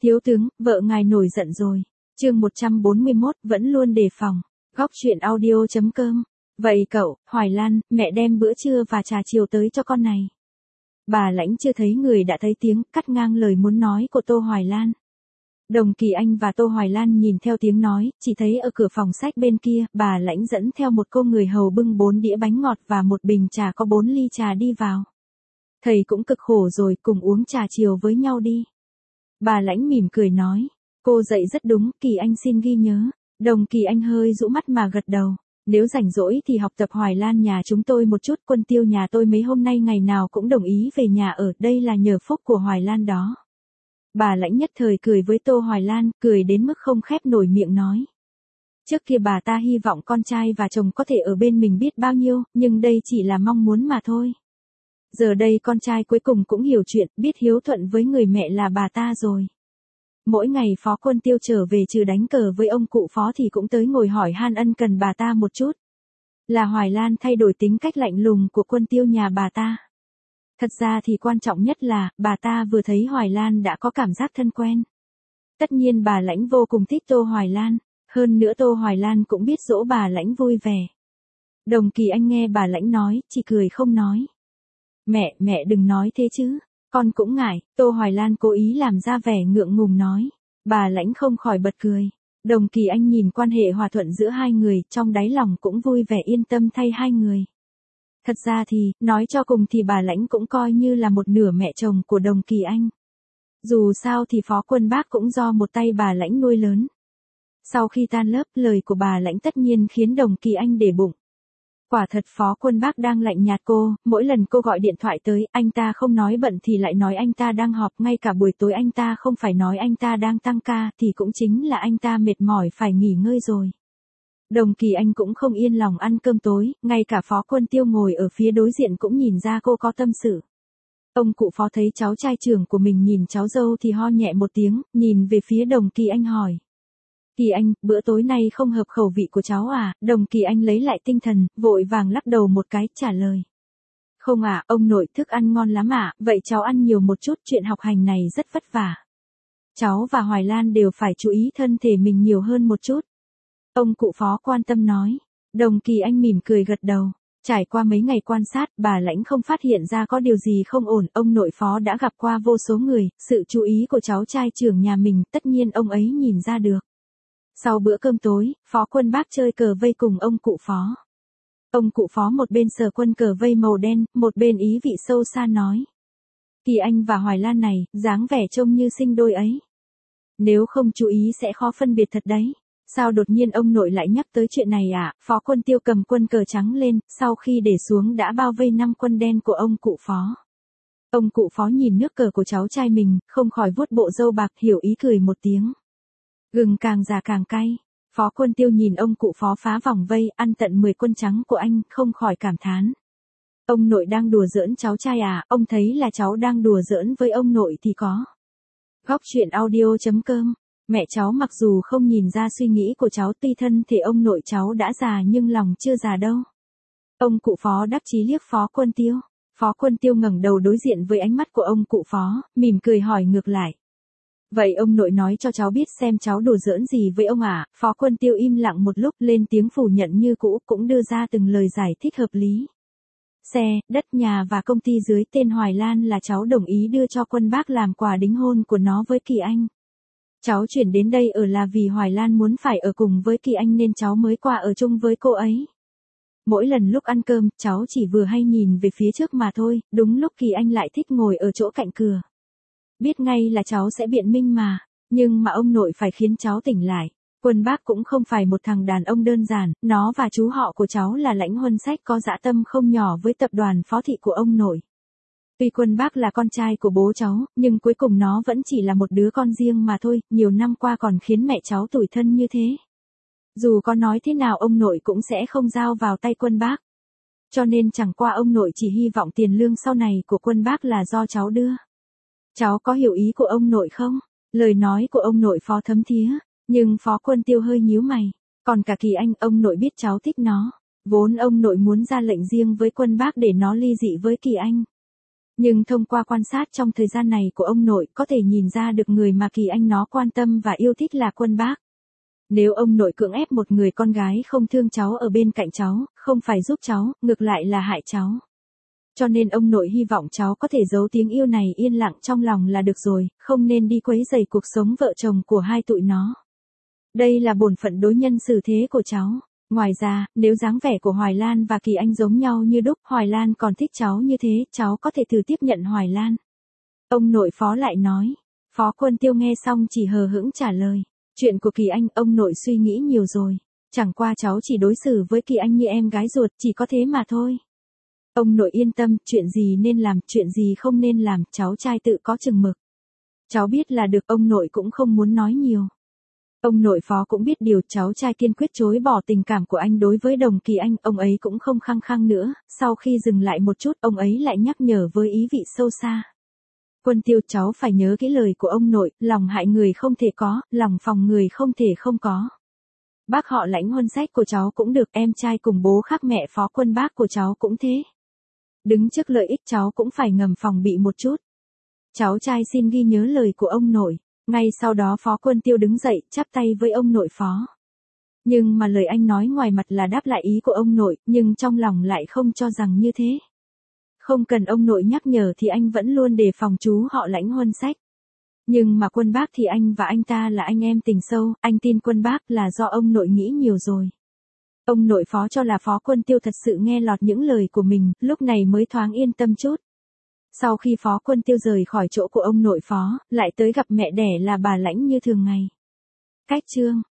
Thiếu tướng, vợ ngài nổi giận rồi. Chương 141, vẫn luôn đề phòng. Góc truyện audio.com. Vậy cậu, Hoài Lan, mẹ đem bữa trưa và trà chiều tới cho con này. Bà Lãnh chưa thấy người đã thấy tiếng, cắt ngang lời muốn nói của Tô Hoài Lan. Đồng Kỳ Anh và Tô Hoài Lan nhìn theo tiếng nói, chỉ thấy ở cửa phòng sách bên kia, bà Lãnh dẫn theo một cô người hầu bưng 4 đĩa bánh ngọt và một bình trà có 4 ly trà đi vào. Thầy cũng cực khổ rồi, cùng uống trà chiều với nhau đi. Bà Lãnh mỉm cười nói, cô dạy rất đúng, Kỳ Anh xin ghi nhớ. Đồng Kỳ Anh hơi rũ mắt mà gật đầu. Nếu rảnh rỗi thì học tập Hoài Lan nhà chúng tôi một chút, Quân Tiêu nhà tôi mấy hôm nay ngày nào cũng đồng ý về nhà ở, đây là nhờ phúc của Hoài Lan đó. Bà Lãnh nhất thời cười với Tô Hoài Lan, cười đến mức không khép nổi miệng nói. Trước kia bà ta hy vọng con trai và chồng có thể ở bên mình biết bao nhiêu, nhưng đây chỉ là mong muốn mà thôi. Giờ đây con trai cuối cùng cũng hiểu chuyện, biết hiếu thuận với người mẹ là bà ta rồi. Mỗi ngày Phó Quân Tiêu trở về trừ đánh cờ với ông cụ Phó thì cũng tới ngồi hỏi han ân cần bà ta một chút. Là Hoài Lan thay đổi tính cách lạnh lùng của Quân Tiêu nhà bà ta. Thật ra thì quan trọng nhất là, bà ta vừa thấy Hoài Lan đã có cảm giác thân quen. Tất nhiên bà Lãnh vô cùng thích Tô Hoài Lan, hơn nữa Tô Hoài Lan cũng biết dỗ bà Lãnh vui vẻ. Đồng Kỳ Anh nghe bà Lãnh nói, chỉ cười không nói. Mẹ đừng nói thế chứ, con cũng ngại, Tô Hoài Lan cố ý làm ra vẻ ngượng ngùng nói. Bà Lãnh không khỏi bật cười. Đồng Kỳ Anh nhìn quan hệ hòa thuận giữa hai người, trong đáy lòng cũng vui vẻ yên tâm thay hai người. Thật ra thì, nói cho cùng thì bà Lãnh cũng coi như là một nửa mẹ chồng của Đồng Kỳ Anh. Dù sao thì Phó Quân Bác cũng do một tay bà Lãnh nuôi lớn. Sau khi tan lớp, lời của bà Lãnh tất nhiên khiến Đồng Kỳ Anh để bụng. Quả thật Phó Quân Bác đang lạnh nhạt cô, mỗi lần cô gọi điện thoại tới, anh ta không nói bận thì lại nói anh ta đang họp, ngay cả buổi tối anh ta không phải nói anh ta đang tăng ca thì cũng chính là anh ta mệt mỏi phải nghỉ ngơi rồi. Đồng Kỳ Anh cũng không yên lòng ăn cơm tối, ngay cả Phó Quân Tiêu ngồi ở phía đối diện cũng nhìn ra cô có tâm sự. Ông cụ Phó thấy cháu trai trưởng của mình nhìn cháu dâu thì ho nhẹ một tiếng, nhìn về phía Đồng Kỳ Anh hỏi. Kỳ Anh, bữa tối nay không hợp khẩu vị của cháu à? Đồng Kỳ Anh lấy lại tinh thần, vội vàng lắc đầu một cái, trả lời. Không à, ông nội thức ăn ngon lắm à, vậy cháu ăn nhiều một chút, chuyện học hành này rất vất vả. Cháu và Hoài Lan đều phải chú ý thân thể mình nhiều hơn một chút. Ông cụ Phó quan tâm nói. Đồng Kỳ Anh mỉm cười gật đầu. Trải qua mấy ngày quan sát, bà Lãnh không phát hiện ra có điều gì không ổn, ông nội Phó đã gặp qua vô số người, sự chú ý của cháu trai trưởng nhà mình, tất nhiên ông ấy nhìn ra được. Sau bữa cơm tối, Phó Quân Bác chơi cờ vây cùng ông cụ Phó. Ông cụ Phó một bên sờ quân cờ vây màu đen, một bên ý vị sâu xa nói. Kỳ Anh và Hoài Lan này, dáng vẻ trông như sinh đôi ấy. Nếu không chú ý sẽ khó phân biệt thật đấy. Sao đột nhiên ông nội lại nhắc tới chuyện này à? Phó Quân Tiêu cầm quân cờ trắng lên, sau khi để xuống đã bao vây 5 quân đen của ông cụ Phó. Ông cụ Phó nhìn nước cờ của cháu trai mình, không khỏi vuốt bộ râu bạc, hiểu ý cười một tiếng. Gừng càng già càng cay. Phó Quân Tiêu nhìn ông cụ Phó phá vòng vây, ăn tận 10 quân trắng của anh, không khỏi cảm thán. Ông nội đang đùa giỡn cháu trai à? Ông thấy là cháu đang đùa giỡn với ông nội thì có. Góc truyện audio.com. Mẹ cháu mặc dù không nhìn ra suy nghĩ của cháu, tuy thân thể ông nội cháu đã già nhưng lòng chưa già đâu. Ông cụ Phó đắc chí liếc Phó Quân Tiêu. Phó Quân Tiêu ngẩng đầu đối diện với ánh mắt của ông cụ Phó, mỉm cười hỏi ngược lại. Vậy ông nội nói cho cháu biết xem cháu đùa giỡn gì với ông à? Phó Quân Tiêu im lặng một lúc, lên tiếng phủ nhận như cũ, cũng đưa ra từng lời giải thích hợp lý. Xe, đất, nhà và công ty dưới tên Hoài Lan là cháu đồng ý đưa cho Quân Bác làm quà đính hôn của nó với Kỳ Anh. Cháu chuyển đến đây ở là vì Hoài Lan muốn phải ở cùng với Kỳ Anh nên cháu mới qua ở chung với cô ấy. Mỗi lần lúc ăn cơm, cháu chỉ vừa hay nhìn về phía trước mà thôi, đúng lúc Kỳ Anh lại thích ngồi ở chỗ cạnh cửa. Biết ngay là cháu sẽ biện minh mà, nhưng mà ông nội phải khiến cháu tỉnh lại. Quân Bác cũng không phải một thằng đàn ông đơn giản, nó và chú họ của cháu là Lãnh Huân Sách có dã tâm không nhỏ với tập đoàn Phó thị của ông nội. Tuy Quân Bác là con trai của bố cháu, nhưng cuối cùng nó vẫn chỉ là một đứa con riêng mà thôi, nhiều năm qua còn khiến mẹ cháu tủi thân như thế. Dù có nói thế nào ông nội cũng sẽ không giao vào tay Quân Bác. Cho nên chẳng qua ông nội chỉ hy vọng tiền lương sau này của Quân Bác là do cháu đưa. Cháu có hiểu ý của ông nội không? Lời nói của ông nội Phó thấm thía, nhưng Phó Quân Tiêu hơi nhíu mày. Còn cả Kỳ Anh, ông nội biết cháu thích nó. Vốn ông nội muốn ra lệnh riêng với Quân Bác để nó ly dị với Kỳ Anh. Nhưng thông qua quan sát trong thời gian này của ông nội có thể nhìn ra được người mà Kỳ Anh nó quan tâm và yêu thích là Quân Bác. Nếu ông nội cưỡng ép một người con gái không thương cháu ở bên cạnh cháu, không phải giúp cháu, ngược lại là hại cháu. Cho nên ông nội hy vọng cháu có thể giấu tiếng yêu này yên lặng trong lòng là được rồi, không nên đi quấy rầy cuộc sống vợ chồng của hai tụi nó. Đây là bổn phận đối nhân xử thế của cháu. Ngoài ra, nếu dáng vẻ của Hoài Lan và Kỳ Anh giống nhau như đúc, Hoài Lan còn thích cháu như thế, cháu có thể thử tiếp nhận Hoài Lan. Ông nội Phó lại nói. Phó Quân Tiêu nghe xong chỉ hờ hững trả lời. Chuyện của Kỳ Anh, ông nội suy nghĩ nhiều rồi. Chẳng qua cháu chỉ đối xử với Kỳ Anh như em gái ruột, chỉ có thế mà thôi. Ông nội yên tâm, chuyện gì nên làm, chuyện gì không nên làm, cháu trai tự có chừng mực. Cháu biết là được, ông nội cũng không muốn nói nhiều. Ông nội Phó cũng biết điều, cháu trai kiên quyết chối bỏ tình cảm của anh đối với Đồng Kỳ Anh, ông ấy cũng không khăng khăng nữa, sau khi dừng lại một chút, ông ấy lại nhắc nhở với ý vị sâu xa. Quân Tiêu, cháu phải nhớ kỹ lời của ông nội, lòng hại người không thể có, lòng phòng người không thể không có. Bác họ Lãnh hôn sách của cháu cũng được, em trai cùng bố khác mẹ Phó Quân Bác của cháu cũng thế. Đứng trước lợi ích cháu cũng phải ngầm phòng bị một chút. Cháu trai xin ghi nhớ lời của ông nội. Ngay sau đó Phó Quân Tiêu đứng dậy, chắp tay với ông nội Phó. Nhưng mà lời anh nói ngoài mặt là đáp lại ý của ông nội, nhưng trong lòng lại không cho rằng như thế. Không cần ông nội nhắc nhở thì anh vẫn luôn đề phòng chú họ Lãnh hôn sách. Nhưng mà Quân Bác thì anh và anh ta là anh em tình sâu, anh tin Quân Bác là do ông nội nghĩ nhiều rồi. Ông nội Phó cho là Phó Quân Tiêu thật sự nghe lọt những lời của mình, lúc này mới thoáng yên tâm chút. Sau khi Phó Quân Tiêu rời khỏi chỗ của ông nội Phó, lại tới gặp mẹ đẻ là bà Lãnh như thường ngày. Cách chương